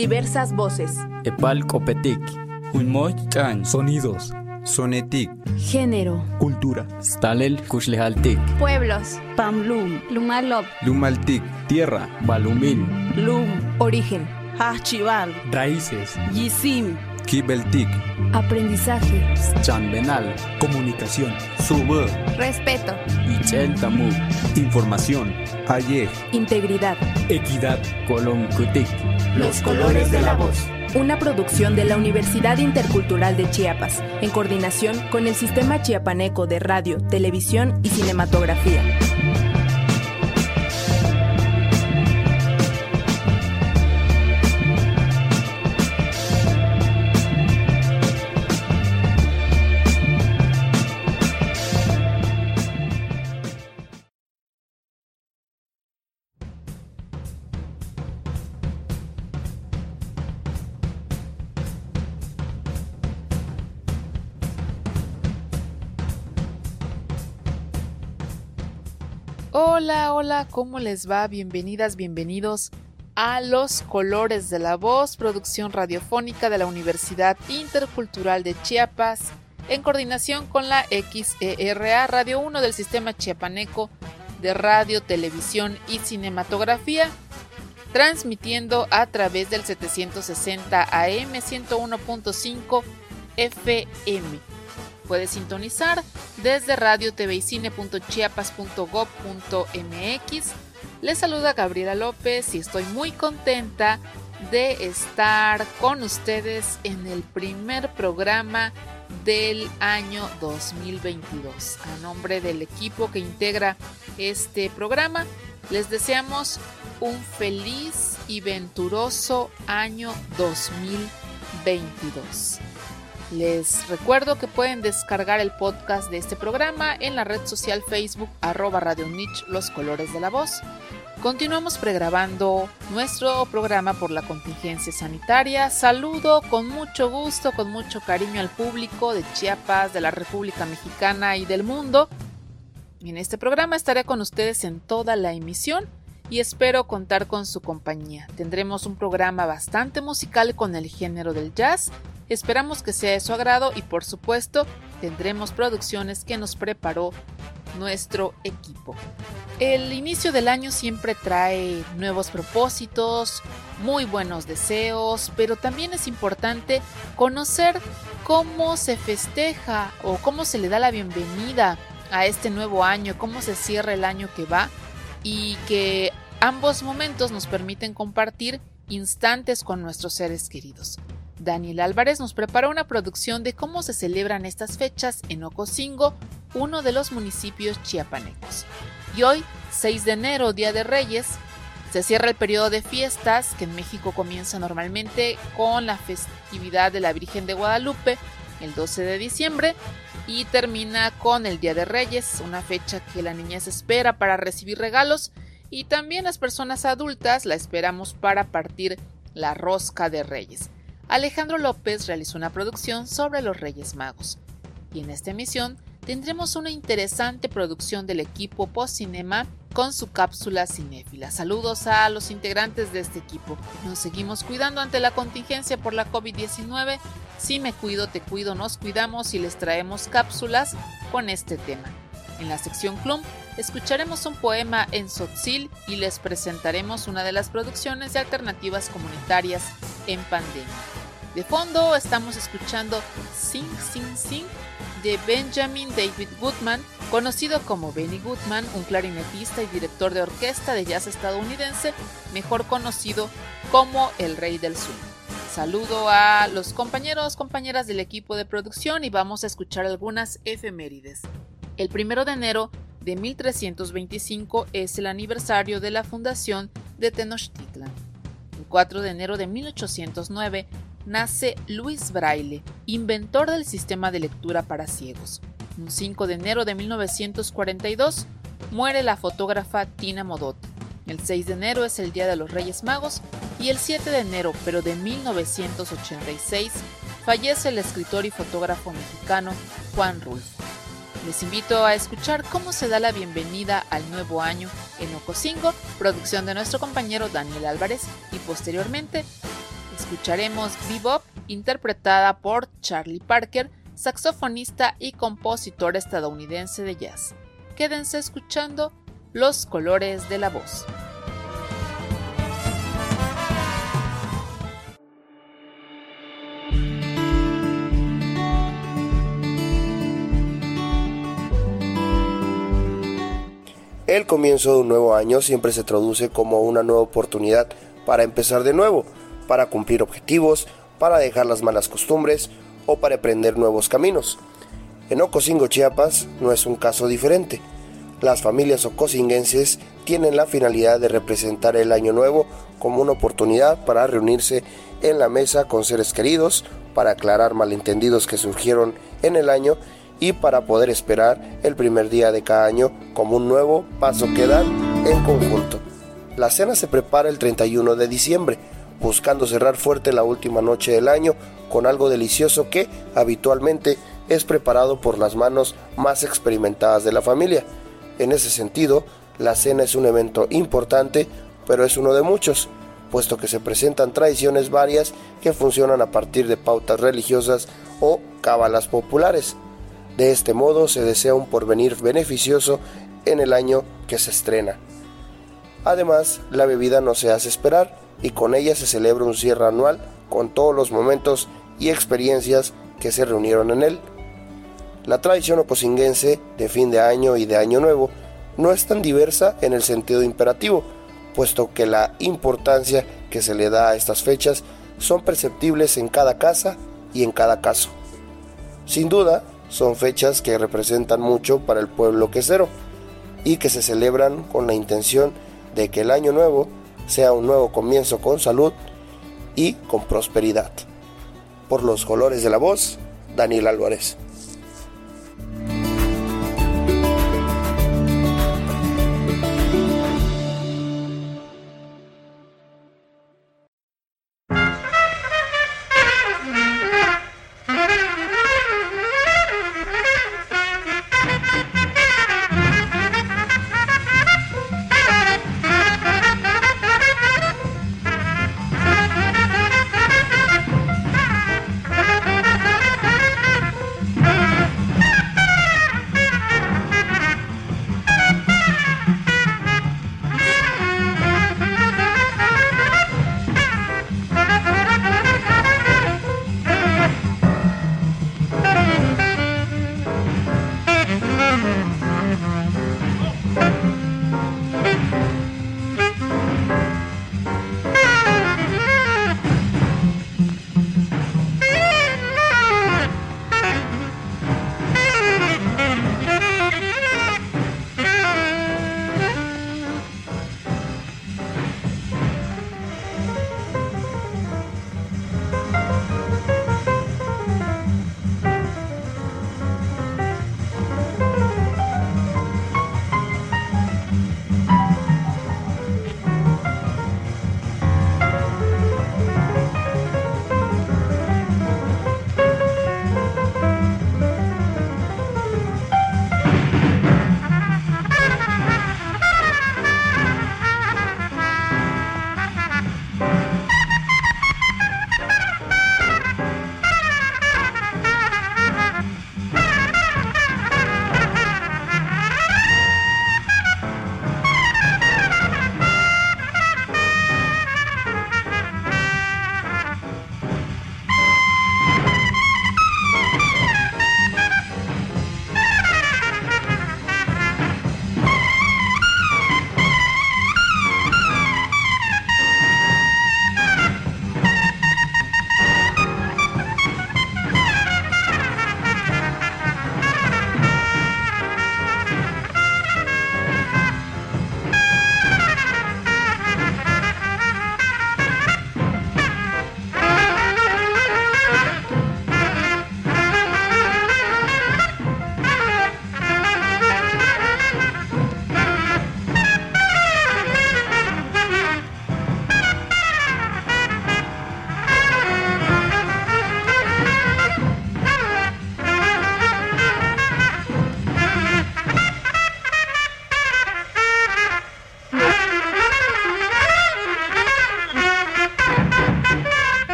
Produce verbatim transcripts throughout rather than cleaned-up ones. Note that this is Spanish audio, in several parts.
Diversas voces. Epal Copetic. Unmoch-chan. Sonidos. Sonetic. Género. Cultura. Stalel Kushlehaltik. Pueblos. Pamlum. Lumalop. Lumaltic. Tierra. Balumil. Lum. Origen. Hachival. Raíces. Yisim. Kibeltic. Aprendizaje. Chanbenal. Comunicación. Sube. Respeto. Ichel Tamu. Información. Ayer. Integridad. Equidad. Colom Kutik. Los colores de la voz. Una producción de la Universidad Intercultural de Chiapas, en coordinación con el Sistema Chiapaneco de Radio, Televisión y Cinematografía. Hola, hola, ¿cómo les va? Bienvenidas, bienvenidos a Los Colores de la Voz, producción radiofónica de la Universidad Intercultural de Chiapas, en coordinación con la X E R A, Radio uno del Sistema Chiapaneco de Radio, Televisión y Cinematografía, transmitiendo a través del setecientos sesenta A M, ciento uno punto cinco F M. Puede sintonizar desde radio tv y cine punto chiapas punto gob punto mx. Les saluda Gabriela López y estoy muy contenta de estar con ustedes en el primer programa del año dos mil veintidós. A nombre del equipo que integra este programa, les deseamos un feliz y venturoso año dos mil veintidós. Les recuerdo que pueden descargar el podcast de este programa en la red social Facebook arroba Radio Unich, Los Colores de la Voz. Continuamos pregrabando nuestro programa por la contingencia sanitaria. Saludo con mucho gusto, con mucho cariño al público de Chiapas, de la República Mexicana y del mundo. En este programa estaré con ustedes en toda la emisión y espero contar con su compañía. Tendremos un programa bastante musical con el género del jazz. Esperamos que sea de su agrado y por supuesto tendremos producciones que nos preparó nuestro equipo. El inicio del año siempre trae nuevos propósitos, muy buenos deseos, pero también es importante conocer cómo se festeja o cómo se le da la bienvenida a este nuevo año, cómo se cierra el año que va y que ambos momentos nos permiten compartir instantes con nuestros seres queridos. Daniel Álvarez nos preparó una producción de cómo se celebran estas fechas en Ocosingo, uno de los municipios chiapanecos. Y hoy, seis de enero, Día de Reyes, se cierra el periodo de fiestas que en México comienza normalmente con la festividad de la Virgen de Guadalupe, el doce de diciembre, y termina con el Día de Reyes, una fecha que la niñez espera para recibir regalos y también las personas adultas la esperamos para partir la rosca de Reyes. Alejandro López realizó una producción sobre los Reyes Magos. Y en esta emisión tendremos una interesante producción del equipo Postcinema con su cápsula cinéfila. Saludos a los integrantes de este equipo. Nos seguimos cuidando ante la contingencia por la covid diecinueve. Si me cuido, te cuido, nos cuidamos y les traemos cápsulas con este tema. En la sección Clum escucharemos un poema en tzotzil y les presentaremos una de las producciones de alternativas comunitarias en pandemia. De fondo estamos escuchando Sing Sing Sing de Benjamin David Goodman, conocido como Benny Goodman, un clarinetista y director de orquesta de jazz estadounidense, mejor conocido como el Rey del Swing. Saludo a los compañeros, compañeras del equipo de producción y vamos a escuchar algunas efemérides. El primero de enero de mil trescientos veinticinco es el aniversario de la fundación de Tenochtitlan. El cuatro de enero de mil ochocientos nueve nace Louis Braille, inventor del sistema de lectura para ciegos. Un cinco de enero de mil novecientos cuarenta y dos muere la fotógrafa Tina Modot. El seis de enero es el Día de los Reyes Magos y el siete de enero, pero de mil novecientos ochenta y seis, fallece el escritor y fotógrafo mexicano Juan Rulfo. Les invito a escuchar cómo se da la bienvenida al nuevo año en Ocosingo, producción de nuestro compañero Daniel Álvarez, y posteriormente escucharemos Bebop, interpretada por Charlie Parker, saxofonista y compositor estadounidense de jazz. Quédense escuchando Los colores de la voz. El comienzo de un nuevo año siempre se traduce como una nueva oportunidad para empezar de nuevo, para cumplir objetivos, para dejar las malas costumbres o para emprender nuevos caminos. En Ocosingo, Chiapas, no es un caso diferente. Las familias ocosinguenses tienen la finalidad de representar el año nuevo como una oportunidad para reunirse en la mesa con seres queridos, para aclarar malentendidos que surgieron en el año y para poder esperar el primer día de cada año como un nuevo paso que dan en conjunto. La cena se prepara el treinta y uno de diciembre, buscando cerrar fuerte la última noche del año con algo delicioso que habitualmente es preparado por las manos más experimentadas de la familia. En ese sentido, la cena es un evento importante, pero es uno de muchos, puesto que se presentan tradiciones varias que funcionan a partir de pautas religiosas o cábalas populares. De este modo se desea un porvenir beneficioso en el año que se estrena. Además, la bebida no se hace esperar y con ella se celebra un cierre anual con todos los momentos y experiencias que se reunieron en él. La tradición ocosinguense de fin de año y de año nuevo no es tan diversa en el sentido imperativo, puesto que la importancia que se le da a estas fechas son perceptibles en cada casa y en cada caso. Sin duda, son fechas que representan mucho para el pueblo quesero y que se celebran con la intención de que el año nuevo sea un nuevo comienzo con salud y con prosperidad. Por los colores de la voz, Daniel Álvarez.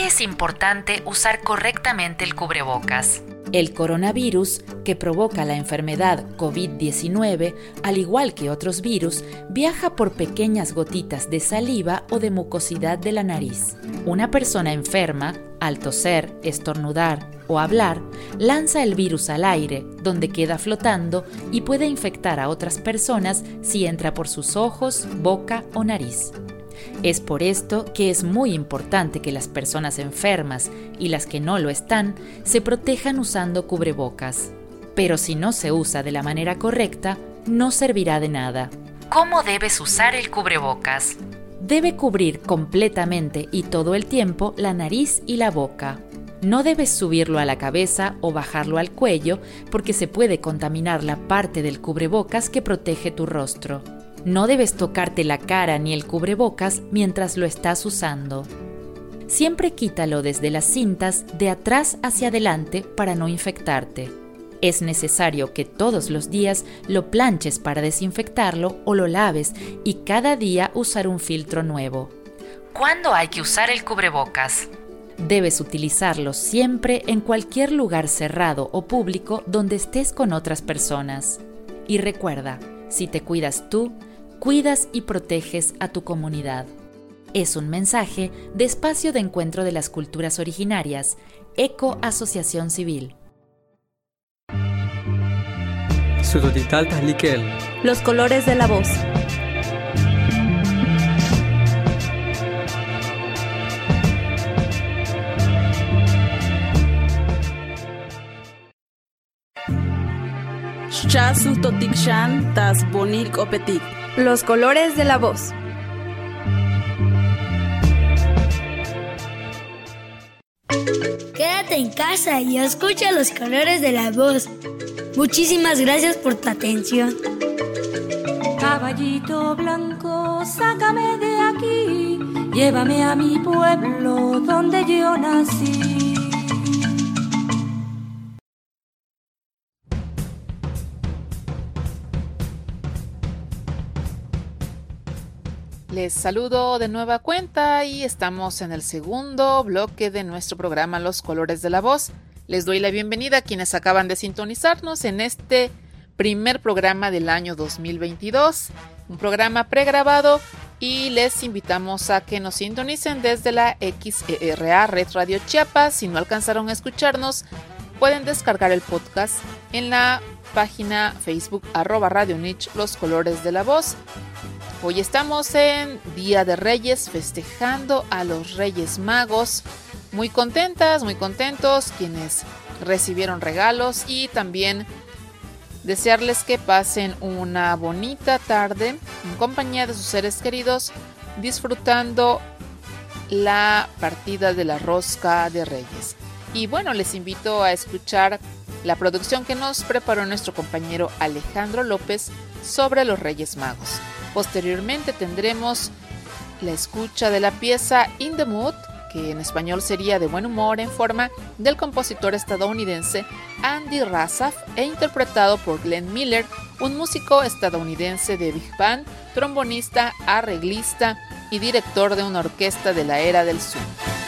qué es importante usar correctamente el cubrebocas? El coronavirus, que provoca la enfermedad covid diecinueve, al igual que otros virus, viaja por pequeñas gotitas de saliva o de mucosidad de la nariz. Una persona enferma, al toser, estornudar o hablar, lanza el virus al aire, donde queda flotando y puede infectar a otras personas si entra por sus ojos, boca o nariz. Es por esto que es muy importante que las personas enfermas y las que no lo están se protejan usando cubrebocas. Pero si no se usa de la manera correcta, no servirá de nada. ¿Cómo debes usar el cubrebocas? Debe cubrir completamente y todo el tiempo la nariz y la boca. No debes subirlo a la cabeza o bajarlo al cuello porque se puede contaminar la parte del cubrebocas que protege tu rostro. No debes tocarte la cara ni el cubrebocas mientras lo estás usando. Siempre quítalo desde las cintas de atrás hacia adelante para no infectarte. Es necesario que todos los días lo planches para desinfectarlo o lo laves y cada día usar un filtro nuevo. ¿Cuándo hay que usar el cubrebocas? Debes utilizarlo siempre en cualquier lugar cerrado o público donde estés con otras personas. Y recuerda, si te cuidas tú, cuidas y proteges a tu comunidad. Es un mensaje de Espacio de Encuentro de las Culturas Originarias, ECO Asociación Civil. Sudodital Tahlikel. Los colores de la voz. Chasu totikshan tas bonil kopetik. Los colores de la voz. Quédate en casa y escucha los colores de la voz. Muchísimas gracias por tu atención. Caballito blanco, sácame de aquí, llévame a mi pueblo donde yo nací. Les saludo de nueva cuenta y estamos en el segundo bloque de nuestro programa Los Colores de la Voz. Les doy la bienvenida a quienes acaban de sintonizarnos en este primer programa del año dos mil veintidós, un programa pregrabado, y les invitamos a que nos sintonicen desde la X E R A Red Radio Chiapas. Si no alcanzaron a escucharnos, pueden descargar el podcast en la página Facebook arroba Radio Nich Los Colores de la Voz. Hoy estamos en Día de Reyes, festejando a los Reyes Magos. Muy contentas, muy contentos quienes recibieron regalos, y también desearles que pasen una bonita tarde en compañía de sus seres queridos, disfrutando la partida de la Rosca de Reyes. Y bueno, les invito a escuchar la producción que nos preparó nuestro compañero Alejandro López sobre los Reyes Magos. Posteriormente tendremos la escucha de la pieza In the Mood, que en español sería De buen humor, en forma del compositor estadounidense Andy Razaf e interpretado por Glenn Miller, un músico estadounidense de big band, trombonista, arreglista y director de una orquesta de la era del swing.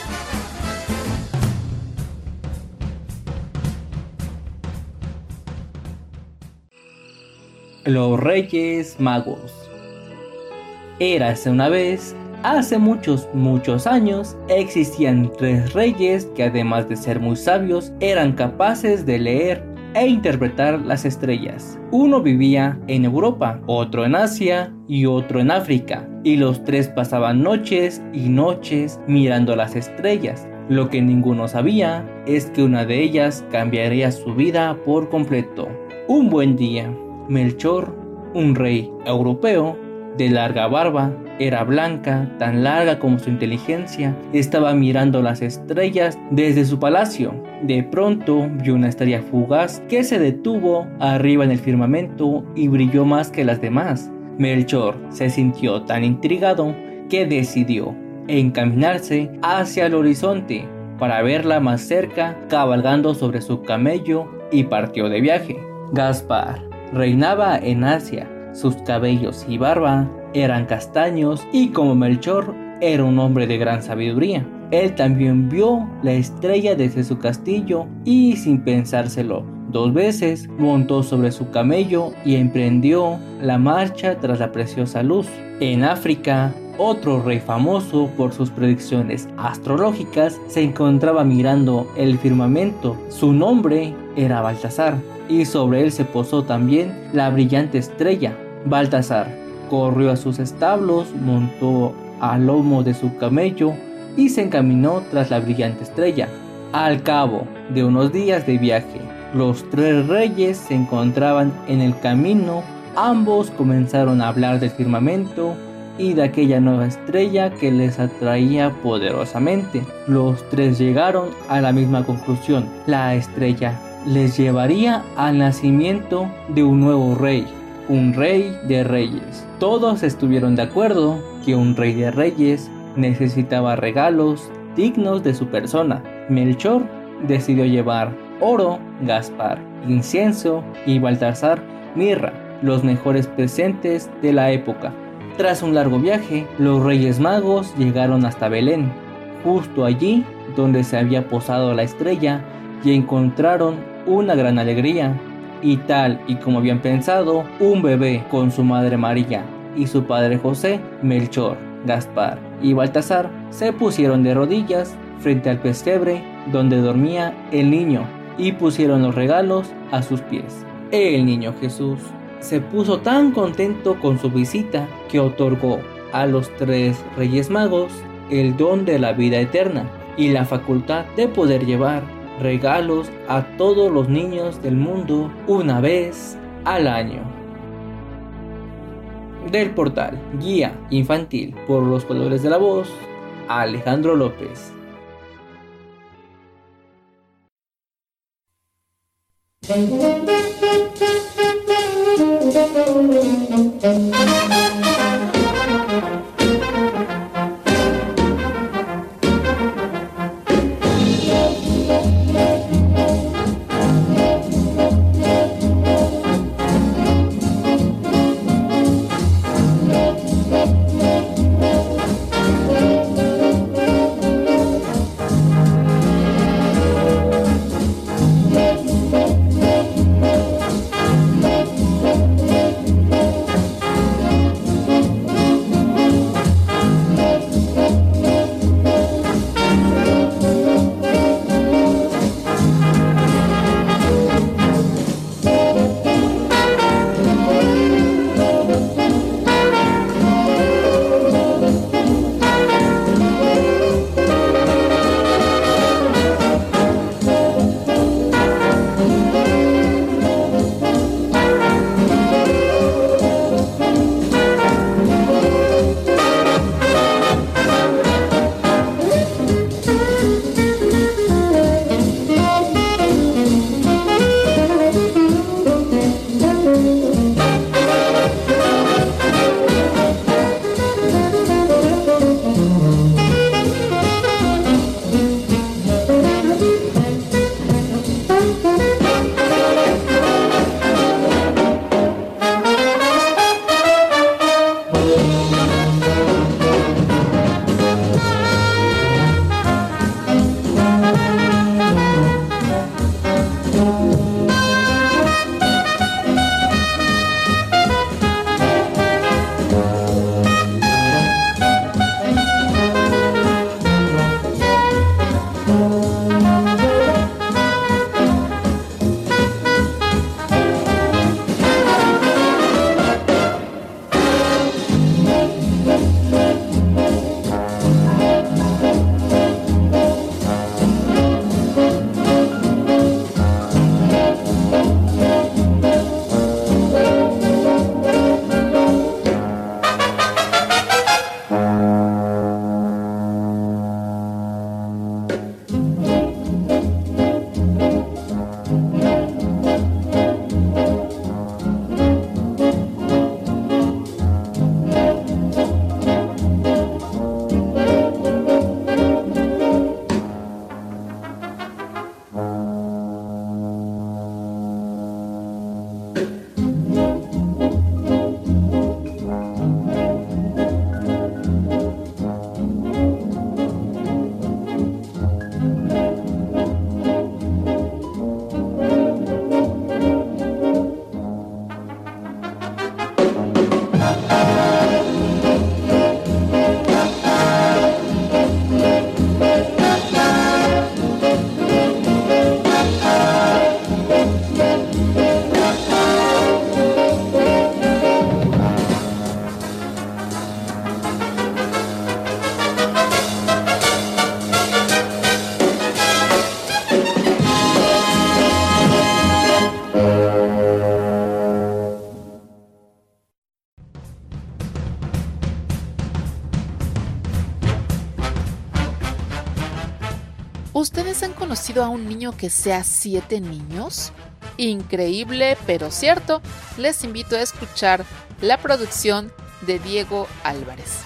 Los Reyes Magos. Érase una vez, hace muchos, muchos años, existían tres reyes que, además de ser muy sabios, eran capaces de leer e interpretar las estrellas. Uno vivía en Europa, otro en Asia y otro en África, y los tres pasaban noches y noches mirando las estrellas. Lo que ninguno sabía es que una de ellas cambiaría su vida por completo. Un buen día, Melchor, un rey europeo de larga barba, era blanca, tan larga como su inteligencia, estaba mirando las estrellas desde su palacio. De pronto vio una estrella fugaz que se detuvo arriba en el firmamento y brilló más que las demás. Melchor se sintió tan intrigado que decidió encaminarse hacia el horizonte para verla más cerca, cabalgando sobre su camello, y partió de viaje. Gaspar reinaba en Asia. Sus cabellos y barba eran castaños, y como Melchor era un hombre de gran sabiduría, él también vio la estrella desde su castillo y, sin pensárselo dos veces, montó sobre su camello y emprendió la marcha tras la preciosa luz. En África, otro rey famoso por sus predicciones astrológicas se encontraba mirando el firmamento. Su nombre era Baltasar, y sobre él se posó también la brillante estrella. Baltasar corrió a sus establos, montó al lomo de su camello y se encaminó tras la brillante estrella. Al cabo de unos días de viaje, los tres reyes se encontraban en el camino. Ambos comenzaron a hablar del firmamento y de aquella nueva estrella que les atraía poderosamente. Los tres llegaron a la misma conclusión: la estrella les llevaría al nacimiento de un nuevo rey, un rey de reyes. Todos estuvieron de acuerdo que un rey de reyes necesitaba regalos dignos de su persona. Melchor decidió llevar oro, Gaspar incienso y Baltasar mirra, los mejores presentes de la época. Tras un largo viaje, los Reyes Magos llegaron hasta Belén, justo allí donde se había posado la estrella, y encontraron una gran alegría. Y tal y como habían pensado, un bebé con su madre María y su padre José, Melchor, Gaspar y Baltasar se pusieron de rodillas frente al pesebre donde dormía el niño y pusieron los regalos a sus pies. El niño Jesús se puso tan contento con su visita que otorgó a los tres Reyes Magos el don de la vida eterna y la facultad de poder llevar regalos a todos los niños del mundo una vez al año. Del portal Guía Infantil por los Colores de la Voz, Alejandro López. conocido a un niño que sea siete niños? Increíble, pero cierto. Les invito a escuchar la producción de Diego Álvarez.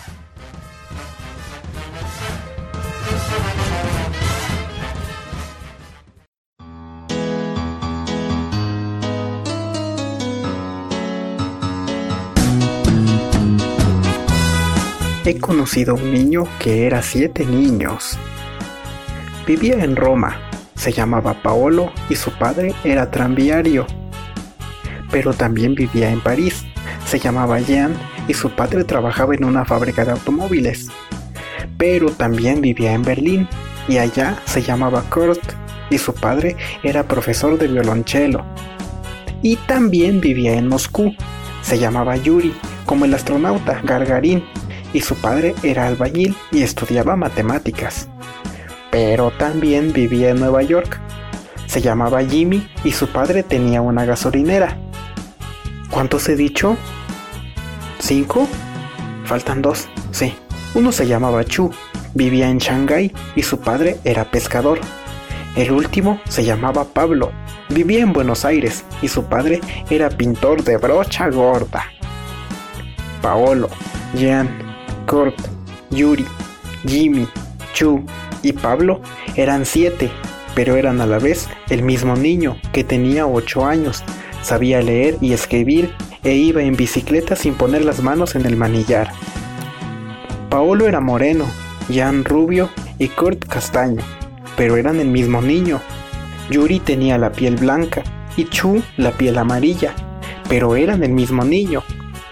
He conocido a un niño que era siete niños. Vivía en Roma, se llamaba Paolo y su padre era tranviario. Pero también vivía en París, se llamaba Jean y su padre trabajaba en una fábrica de automóviles. Pero también vivía en Berlín y allá se llamaba Kurt y su padre era profesor de violonchelo. Y también vivía en Moscú, se llamaba Yuri, como el astronauta Gagarin, y su padre era albañil y estudiaba matemáticas. Pero también vivía en Nueva York. Se llamaba Jimmy y su padre tenía una gasolinera. ¿Cuántos he dicho? ¿Cinco? Faltan dos, sí. Uno se llamaba Chu, vivía en Shanghái y su padre era pescador. El último se llamaba Pablo, vivía en Buenos Aires y su padre era pintor de brocha gorda. Paolo, Jean, Kurt, Yuri, Jimmy, Chu y Pablo eran siete, pero eran a la vez el mismo niño que tenía ocho años, sabía leer y escribir e iba en bicicleta sin poner las manos en el manillar. Paolo era moreno, Jean rubio y Kurt castaño, pero eran el mismo niño. Yuri tenía la piel blanca y Chu la piel amarilla, pero eran el mismo niño.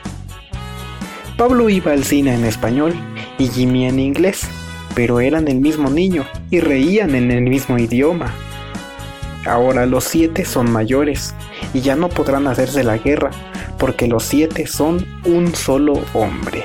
Pablo iba al cine en español y Jimmy en inglés, pero eran el mismo niño y reían en el mismo idioma. Ahora los siete son mayores y ya no podrán hacerse la guerra, porque los siete son un solo hombre.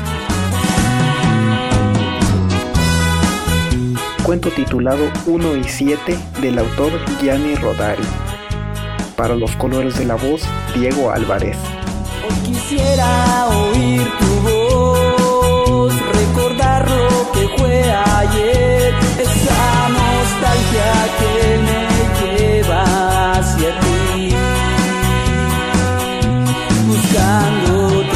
Cuento titulado uno y siete del autor Gianni Rodari. Para los colores de la voz, Diego Álvarez. Hoy quisiera oír tu voz, recordar lo que fue ayer, esa nostalgia que me lleva hacia ti, buscándote.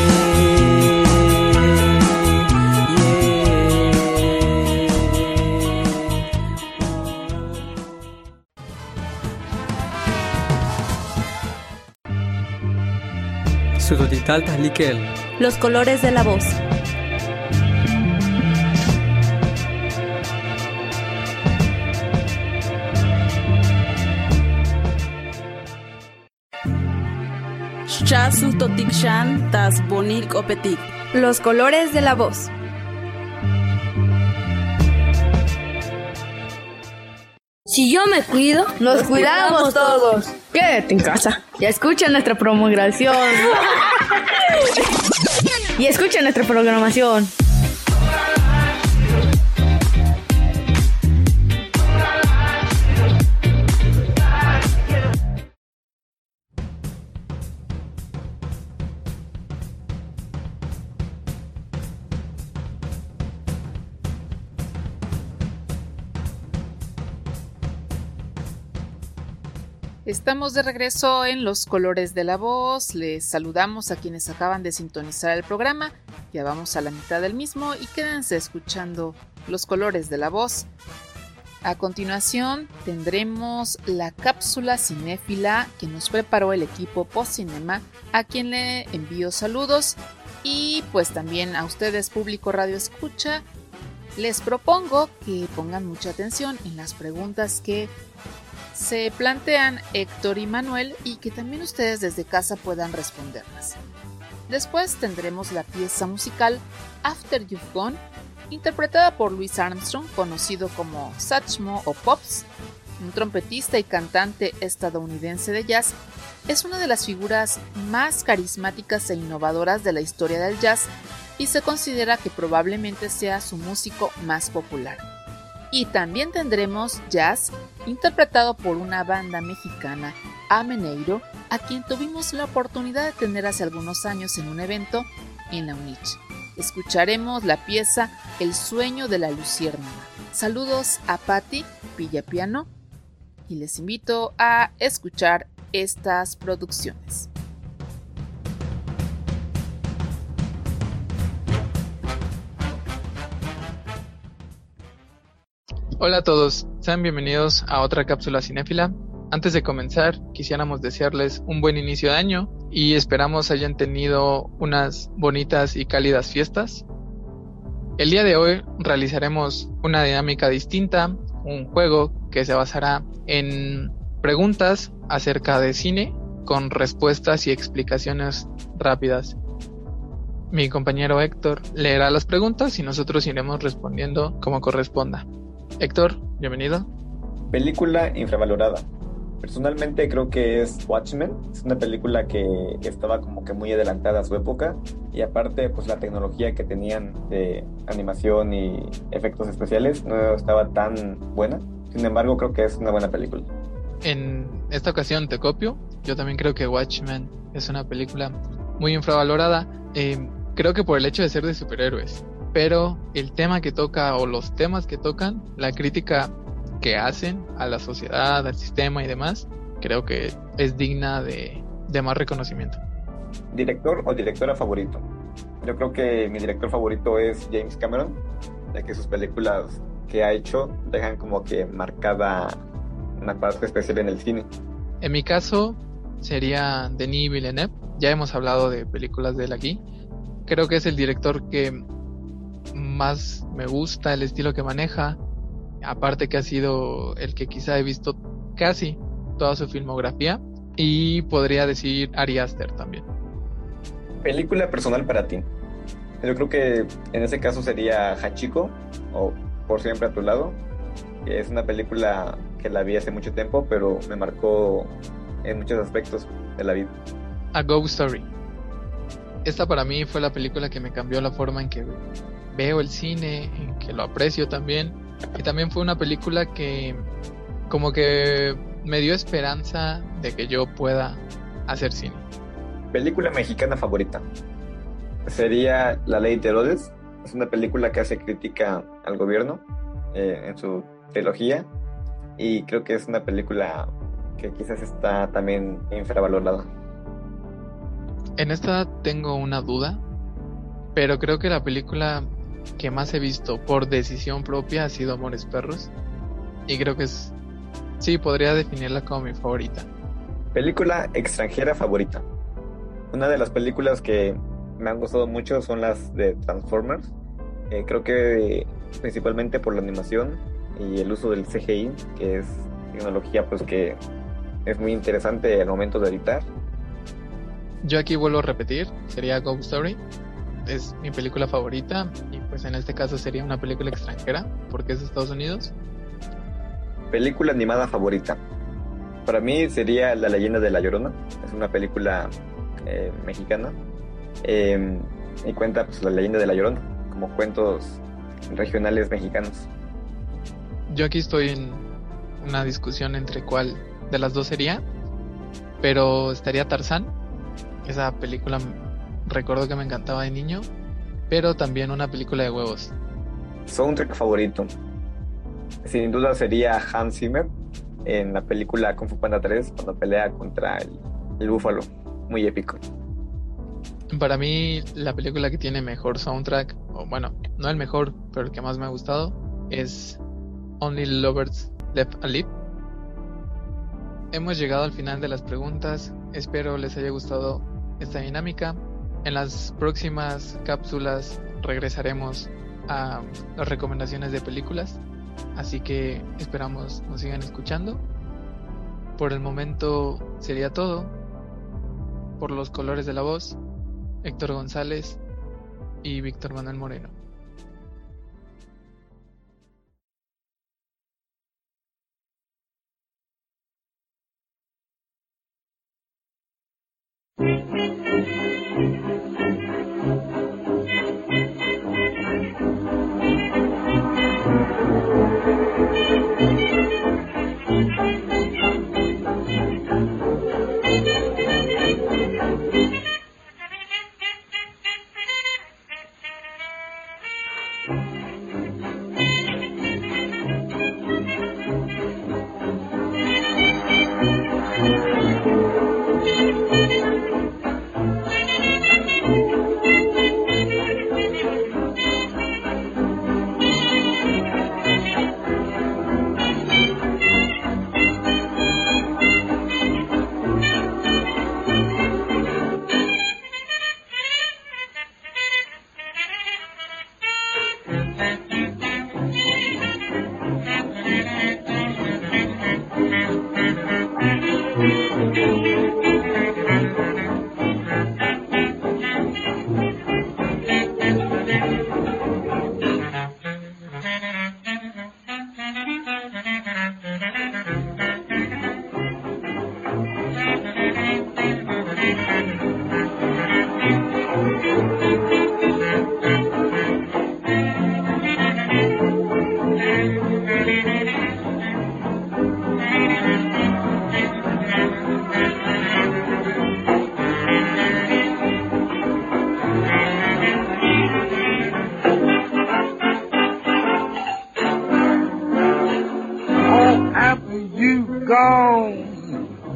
Sutotital Tahlikel. Los colores de la voz. Shasu Totikshan Tas Bonil Opetik. Los colores de la voz. Si yo me cuido, nos cuidamos todos. Quédate en casa y escucha nuestra programación. y escucha nuestra programación. Estamos de regreso en Los Colores de la Voz. Les saludamos a quienes acaban de sintonizar el programa. Ya vamos a la mitad del mismo y quédense escuchando Los Colores de la Voz. A continuación tendremos la cápsula cinéfila que nos preparó el equipo Postcinema, a quien le envío saludos. Y pues también a ustedes, público Radio Escucha, les propongo que pongan mucha atención en las preguntas que se plantean Héctor y Manuel y que también ustedes desde casa puedan responderlas. Después tendremos la pieza musical After You've Gone, interpretada por Louis Armstrong, conocido como Satchmo o Pops, un trompetista y cantante estadounidense de jazz. Es una de las figuras más carismáticas e innovadoras de la historia del jazz y se considera que probablemente sea su músico más popular. Y también tendremos jazz interpretado por una banda mexicana, Ameneiro, a quien tuvimos la oportunidad de tener hace algunos años en un evento en la UNICH. Escucharemos la pieza El sueño de la luciérnaga, Saludos a Patti Villapiano y les invito a escuchar estas producciones. Hola a todos, sean bienvenidos a otra cápsula cinéfila. Antes de comenzar, quisiéramos desearles un buen inicio de año y esperamos hayan tenido unas bonitas y cálidas fiestas. El día de hoy realizaremos una dinámica distinta, un juego que se basará en preguntas acerca de cine con respuestas y explicaciones rápidas. Mi compañero Héctor leerá las preguntas y nosotros iremos respondiendo como corresponda. Héctor, bienvenido. Película infravalorada. Personalmente creo que es Watchmen. Es una película que estaba como que muy adelantada a su época y aparte pues la tecnología que tenían de animación y efectos especiales no estaba tan buena. Sin embargo, creo que es una buena película. En esta ocasión te copio. Yo también creo que Watchmen es una película muy infravalorada. Eh, creo que por el hecho de ser de superhéroes. Pero el tema que toca o los temas que tocan, la crítica que hacen a la sociedad, al sistema y demás, creo que es digna de, de más reconocimiento. ¿Director o directora favorito? Yo creo que mi director favorito es James Cameron, ya que sus películas que ha hecho dejan como que marcada una parte especial en el cine. En mi caso sería Denis Villeneuve. Ya hemos hablado de películas de él aquí. Creo que es el director que más me gusta, el estilo que maneja. Aparte que ha sido el que quizá he visto casi toda su filmografía. Y podría decir Ari Aster también. Película personal para ti. Yo creo que en ese caso sería Hachiko o Por siempre a tu lado. Que es una película que la vi hace mucho tiempo, pero me marcó en muchos aspectos de la vida. A Ghost Story. Esta para mí fue la película que me cambió la forma en que veo el cine, en que lo aprecio también. Y también fue una película que como que me dio esperanza de que yo pueda hacer cine. Película mexicana favorita sería La Ley de Herodes. Es una película que hace crítica al gobierno eh, en su trilogía y creo que es una película que quizás está también infravalorada. En esta tengo una duda, pero creo que la película que más he visto por decisión propia ha sido Amores Perros y creo que es, sí, podría definirla como mi favorita. Película extranjera favorita. Una de las películas que me han gustado mucho son las de Transformers. Eh, creo que principalmente por la animación y el uso del C G I, que es tecnología pues que es muy interesante al momento de editar. Yo aquí vuelvo a repetir, sería Ghost Story. Es mi película favorita y pues en este caso sería una película extranjera porque es de Estados Unidos. Película animada favorita. Para mí sería La Leyenda de la Llorona. Es una película eh, mexicana eh, y cuenta pues la leyenda de la Llorona como cuentos regionales mexicanos. Yo aquí estoy en una discusión entre cuál de las dos sería, pero estaría Tarzán. Esa película recuerdo que me encantaba de niño, pero también una película de huevos. Soundtrack favorito. Sin duda sería Hans Zimmer en la película Kung Fu Panda tres cuando pelea contra el, el búfalo. Muy épico. Para mí la película que tiene mejor soundtrack, o bueno, no el mejor, pero el que más me ha gustado, es Only Lovers Left Alive. Hemos llegado al final de las preguntas. Espero les haya gustado esta dinámica. En las próximas cápsulas regresaremos a las recomendaciones de películas, así que esperamos nos sigan escuchando. Por el momento sería todo. Por los colores de la voz, Héctor González y Víctor Manuel Moreno.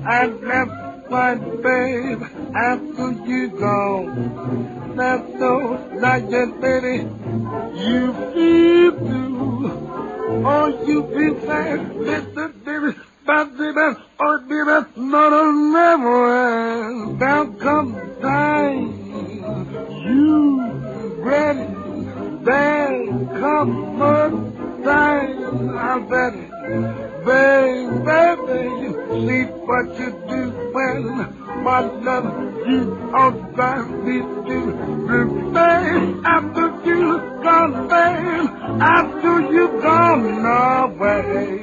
I left my babe after you gone. That's so like that, baby. You feel blue. Oh, you feel sad. Listen, baby. But baby, oh, baby, not a never. Now come time. You ready? Then come on time. I'm ready. Baby, baby, see what you do when my love you all drive me to the day after you gone, babe, after you gone away.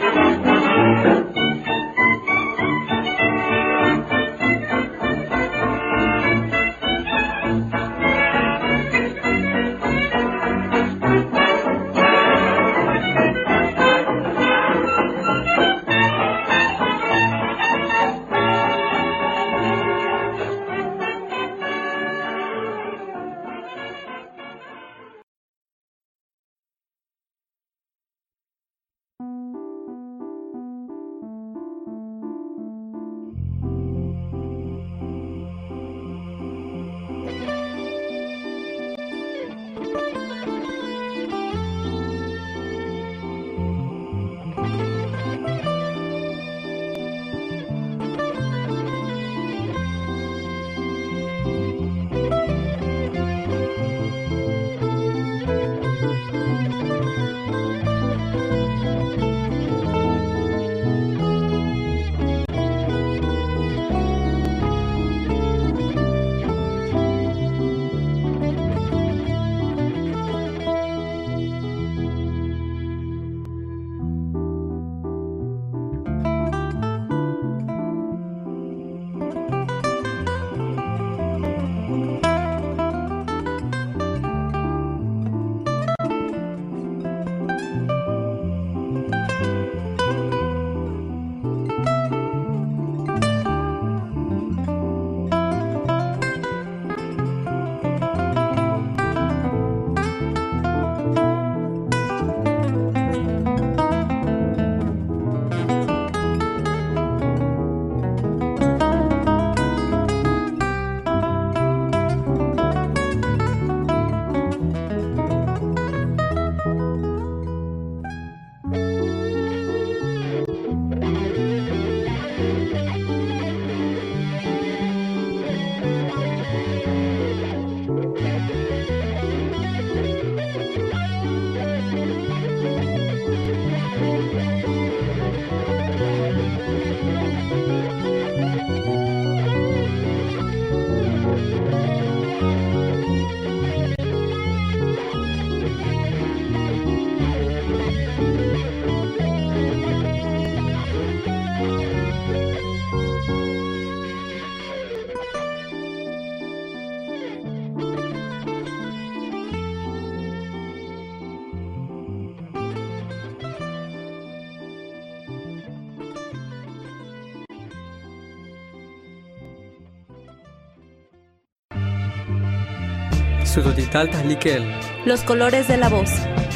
Sutotital Tahlikel. Los colores de la voz.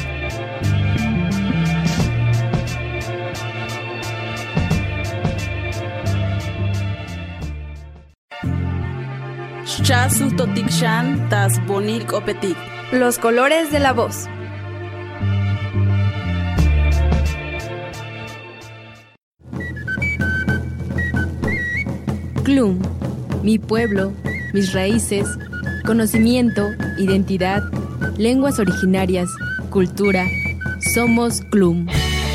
Sutotikshan tas bonil opetik. Los colores de la voz. Clum, mi pueblo, mis raíces, conocimiento, identidad, lenguas originarias, cultura. Somos Clum.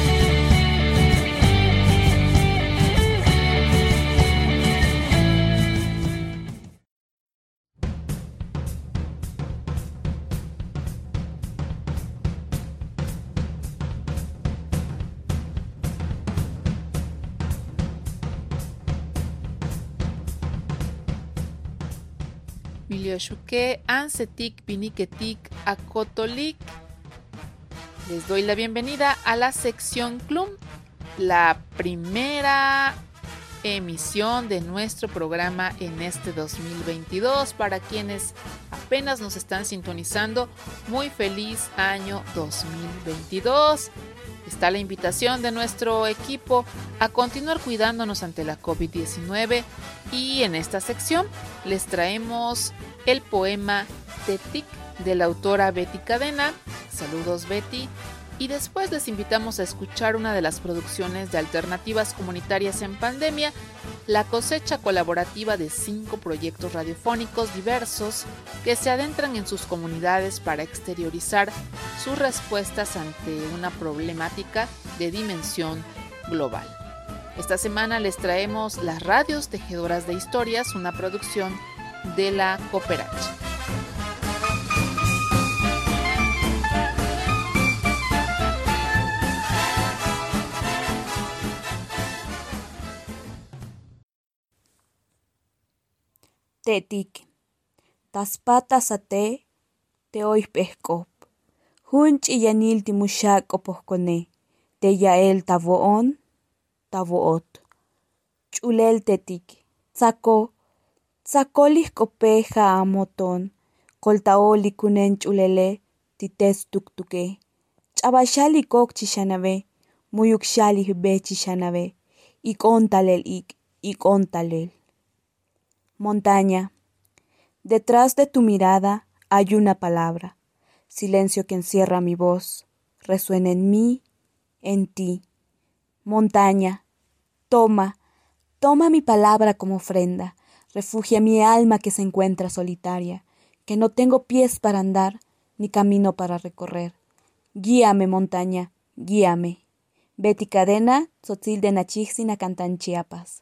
Milioshukeh, Ansetik, Piniketik, Akotolik. Les doy la bienvenida a la sección Clum, la primera emisión de nuestro programa en este dos mil veintidós. Para quienes apenas nos están sintonizando, muy feliz año dos mil veintidós. está la invitación de nuestro equipo a continuar cuidándonos ante la covid diecinueve y en esta sección les traemos el poema Tetic de la autora Betty Cadena. Saludos, Betty. Y después les invitamos a escuchar una de las producciones de Alternativas Comunitarias en Pandemia, la cosecha colaborativa de cinco proyectos radiofónicos diversos que se adentran en sus comunidades para exteriorizar sus respuestas ante una problemática de dimensión global. Esta semana les traemos Las Radios Tejedoras de Historias, una producción de la Cooperacha. Tetik, tas patas a te, te oispehkop. Hunch y yanil timushak oposkone, te yael tavoon, tavoot. Chulel tetik, tsako, tsakolis kopeja amoton, koltaoli kunen chulele, tites tuktuke. Chabashali kok chishanave, muyukshali be chishanave, ik ontalel ik, ik ontalel. Montaña, detrás de tu mirada hay una palabra, silencio que encierra mi voz, resuena en mí, en ti. Montaña, toma, toma mi palabra como ofrenda, refugia mi alma que se encuentra solitaria, que no tengo pies para andar, ni camino para recorrer. Guíame, montaña, guíame. Betty Cadena, Tzotzil de Nachixina, Cantan, Chiapas.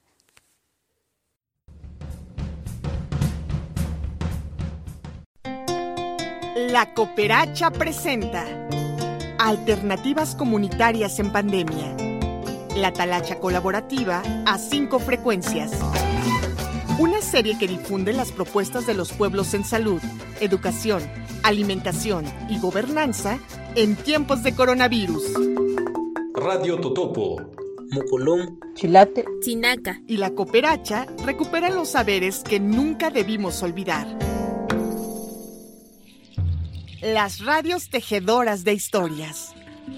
La Cooperacha presenta Alternativas Comunitarias en Pandemia. La talacha colaborativa a cinco frecuencias. Una serie que difunde las propuestas de los pueblos en salud, educación, alimentación y gobernanza en tiempos de coronavirus. Radio Totopo, Muculum, Chilate, Chinaca y la Cooperacha recuperan los saberes que nunca debimos olvidar. Las radios tejedoras de historias.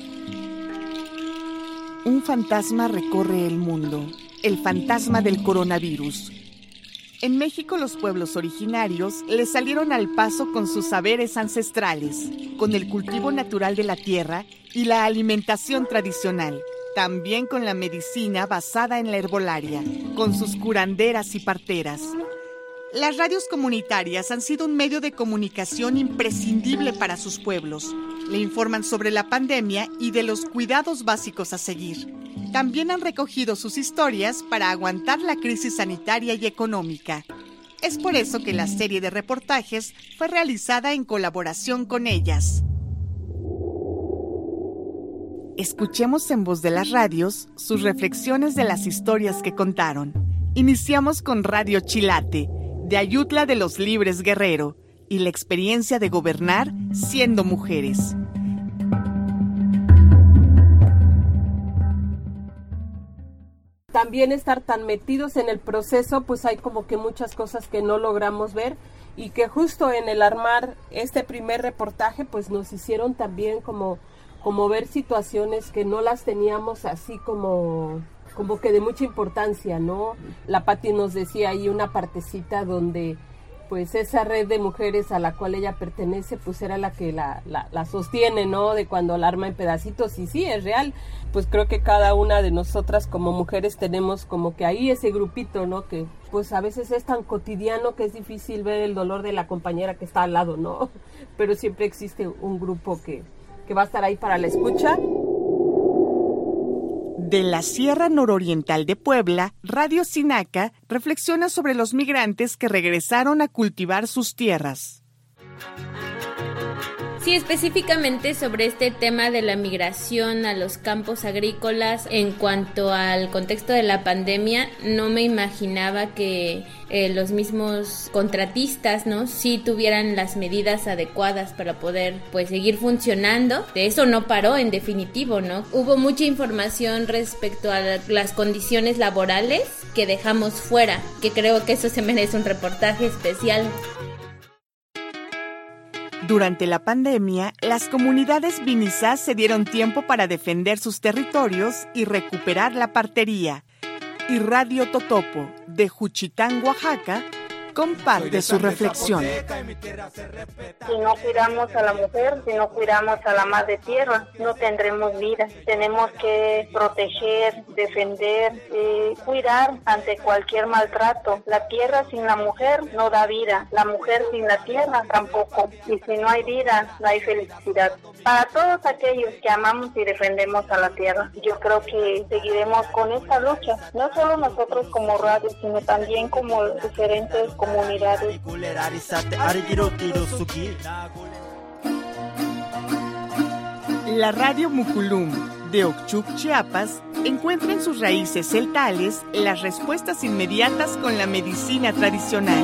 Un fantasma recorre el mundo, el fantasma del coronavirus. En México los pueblos originarios le salieron al paso con sus saberes ancestrales, con el cultivo natural de la tierra y la alimentación tradicional, también con la medicina basada en la herbolaria, con sus curanderas y parteras. Las radios comunitarias han sido un medio de comunicación imprescindible para sus pueblos. Le informan sobre la pandemia y de los cuidados básicos a seguir. También han recogido sus historias para aguantar la crisis sanitaria y económica. Es por eso que la serie de reportajes fue realizada en colaboración con ellas. Escuchemos en voz de las radios sus reflexiones de las historias que contaron. Iniciamos con Radio Chilate, de Ayutla de los Libres Guerrero, y la experiencia de gobernar siendo mujeres. También estar tan metidos en el proceso, pues hay como que muchas cosas que no logramos ver y que justo en el armar este primer reportaje, pues nos hicieron también como, como ver situaciones que no las teníamos así como... como que de mucha importancia, ¿no? La Pati nos decía ahí una partecita donde pues esa red de mujeres a la cual ella pertenece pues era la que la, la, la sostiene, ¿no? De cuando la arma en pedacitos, y sí, es real, pues creo que cada una de nosotras como mujeres tenemos como que ahí ese grupito, ¿no? Que pues a veces es tan cotidiano que es difícil ver el dolor de la compañera que está al lado, ¿no? Pero siempre existe un grupo que, que va a estar ahí para la escucha. De la Sierra Nororiental de Puebla, Radio Sinaca reflexiona sobre los migrantes que regresaron a cultivar sus tierras. Sí, específicamente sobre este tema de la migración a los campos agrícolas en cuanto al contexto de la pandemia, no me imaginaba que eh, los mismos contratistas, ¿no?, sí tuvieran las medidas adecuadas para poder, pues, seguir funcionando. De eso no paró, en definitivo, ¿no? Hubo mucha información respecto a la, las condiciones laborales que dejamos fuera, que creo que eso se merece un reportaje especial. Durante la pandemia, las comunidades vinizás se dieron tiempo para defender sus territorios y recuperar la partería. Y Radio Totopo, de Juchitán, Oaxaca, comparte su reflexión. Si no cuidamos a la mujer, si no cuidamos a la madre tierra, no tendremos vida. Tenemos que proteger, defender, eh, cuidar ante cualquier maltrato. La tierra sin la mujer no da vida, la mujer sin la tierra tampoco. Y si no hay vida, no hay felicidad. Para todos aquellos que amamos y defendemos a la tierra, yo creo que seguiremos con esta lucha, no solo nosotros como radio, sino también como diferentes comunidades. La radio Muculum de Ochuc, Chiapas, encuentra en sus raíces celtales las respuestas inmediatas con la medicina tradicional.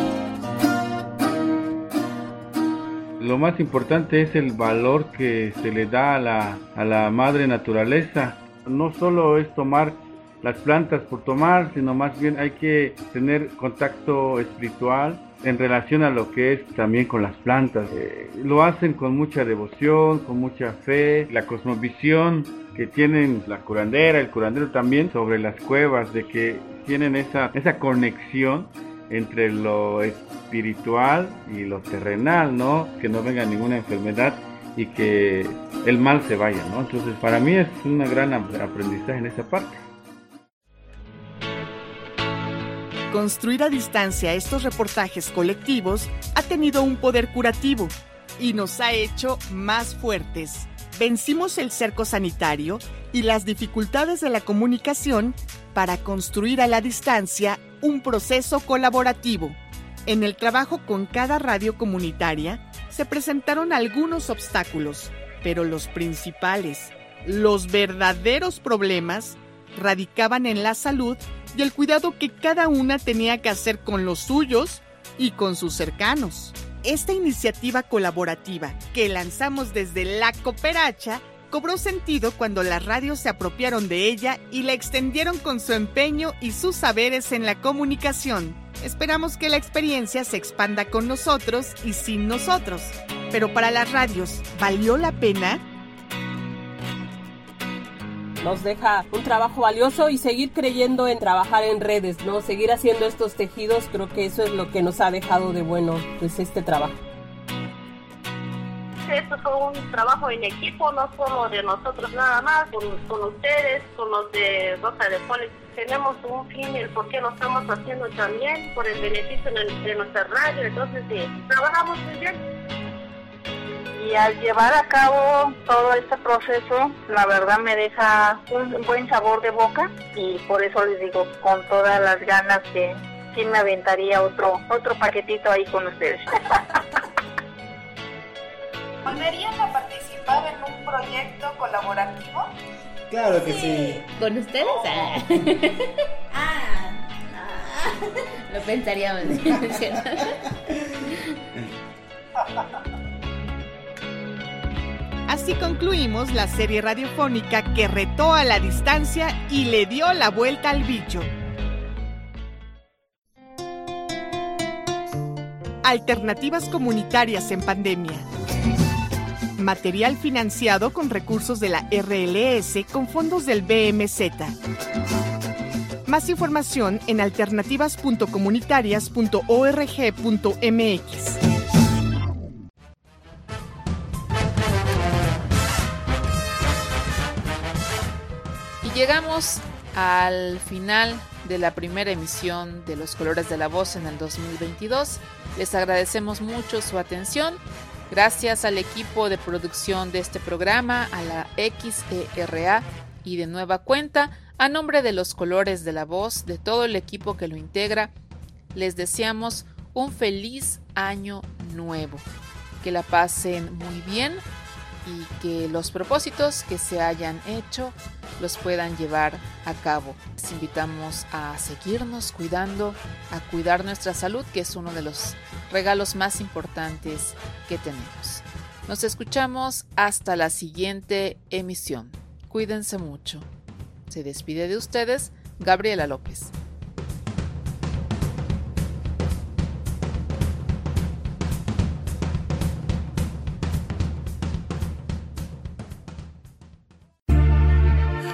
Lo más importante es el valor que se le da a la, a la madre naturaleza. No solo es tomar las plantas por tomar, sino más bien hay que tener contacto espiritual en relación a lo que es también con las plantas. Eh, lo hacen con mucha devoción, con mucha fe, la cosmovisión que tienen la curandera, el curandero también sobre las cuevas, de que tienen esa, esa conexión entre lo espiritual y lo terrenal, ¿no? Que no venga ninguna enfermedad y que el mal se vaya, ¿no? Entonces, para mí es un gran aprendizaje en esa parte. Construir a distancia estos reportajes colectivos ha tenido un poder curativo y nos ha hecho más fuertes. Vencimos el cerco sanitario y las dificultades de la comunicación para construir a la distancia un proceso colaborativo. En el trabajo con cada radio comunitaria se presentaron algunos obstáculos, pero los principales, los verdaderos problemas, radicaban en la salud y el cuidado que cada una tenía que hacer con los suyos y con sus cercanos. Esta iniciativa colaborativa que lanzamos desde La Cooperacha cobró sentido cuando las radios se apropiaron de ella y la extendieron con su empeño y sus saberes en la comunicación. Esperamos que la experiencia se expanda con nosotros y sin nosotros. Pero para las radios, ¿valió la pena? Nos deja un trabajo valioso y seguir creyendo en trabajar en redes, ¿no? Seguir haciendo estos tejidos, creo que eso es lo que nos ha dejado de bueno, pues, este trabajo. Esto fue un trabajo en equipo, no solo de nosotros nada más, con, con ustedes, con los de Rosa de Poli. Tenemos un fin, el por qué lo estamos haciendo también, por el beneficio de, de nuestra radio, entonces sí, trabajamos muy bien. Y al llevar a cabo todo este proceso, la verdad me deja un buen sabor de boca y por eso les digo con todas las ganas que sí me aventaría otro, otro paquetito ahí con ustedes. ¿Volverían a participar en un proyecto colaborativo? Claro que sí. sí. ¿Con ustedes? Ah. ah, ah. Lo pensaríamos. Así concluimos la serie radiofónica que retó a la distancia y le dio la vuelta al bicho. Alternativas comunitarias en pandemia. Material financiado con recursos de la R L S con fondos del B M Z. Más información en alternativas punto comunitarias punto org punto m x. Y llegamos al final de la primera emisión de Los Colores de la Voz en el dos mil veintidós. Les agradecemos mucho su atención. Gracias al equipo de producción de este programa, a la X E R A y de Nueva Cuenta, a nombre de Los Colores de la Voz, de todo el equipo que lo integra, les deseamos un feliz año nuevo. Que la pasen muy bien y que los propósitos que se hayan hecho los puedan llevar a cabo. Les invitamos a seguirnos cuidando, a cuidar nuestra salud, que es uno de los regalos más importantes que tenemos. Nos escuchamos hasta la siguiente emisión. Cuídense mucho. Se despide de ustedes Gabriela López.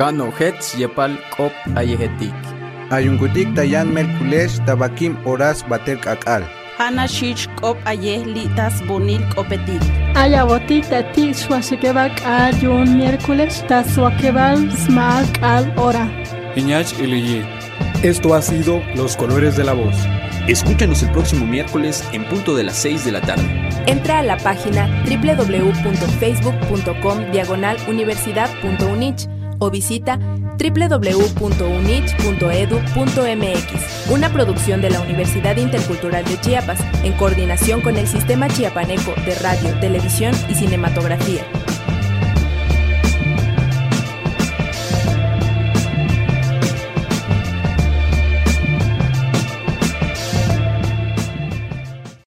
Kano hets yepal kop ayehetik. Ayungutik tayan melkulesh tabakim oras bater kakal. Hana shich kop ayeh litas bonil kopetik. Ayabotik tatik suasekebak ayun miércoles tasuakebal smak al hora. Iñach Iliyi. Esto ha sido Los Colores de la Voz. Escúchanos el próximo miércoles en punto de las seis de la tarde. Entra a la página doble u doble u doble u punto facebook punto com diagonal universidad punto unich o visita doble u doble u doble u punto unich punto edu punto mx, una producción de la Universidad Intercultural de Chiapas en coordinación con el Sistema Chiapaneco de Radio, Televisión y Cinematografía.